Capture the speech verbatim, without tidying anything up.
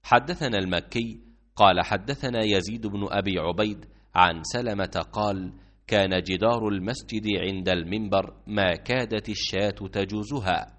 حدثنا المكي قال حدثنا يزيد بن أبي عبيد عن سلمة قال كان جدار المسجد عند المنبر ما كادت الشاة تجوزها،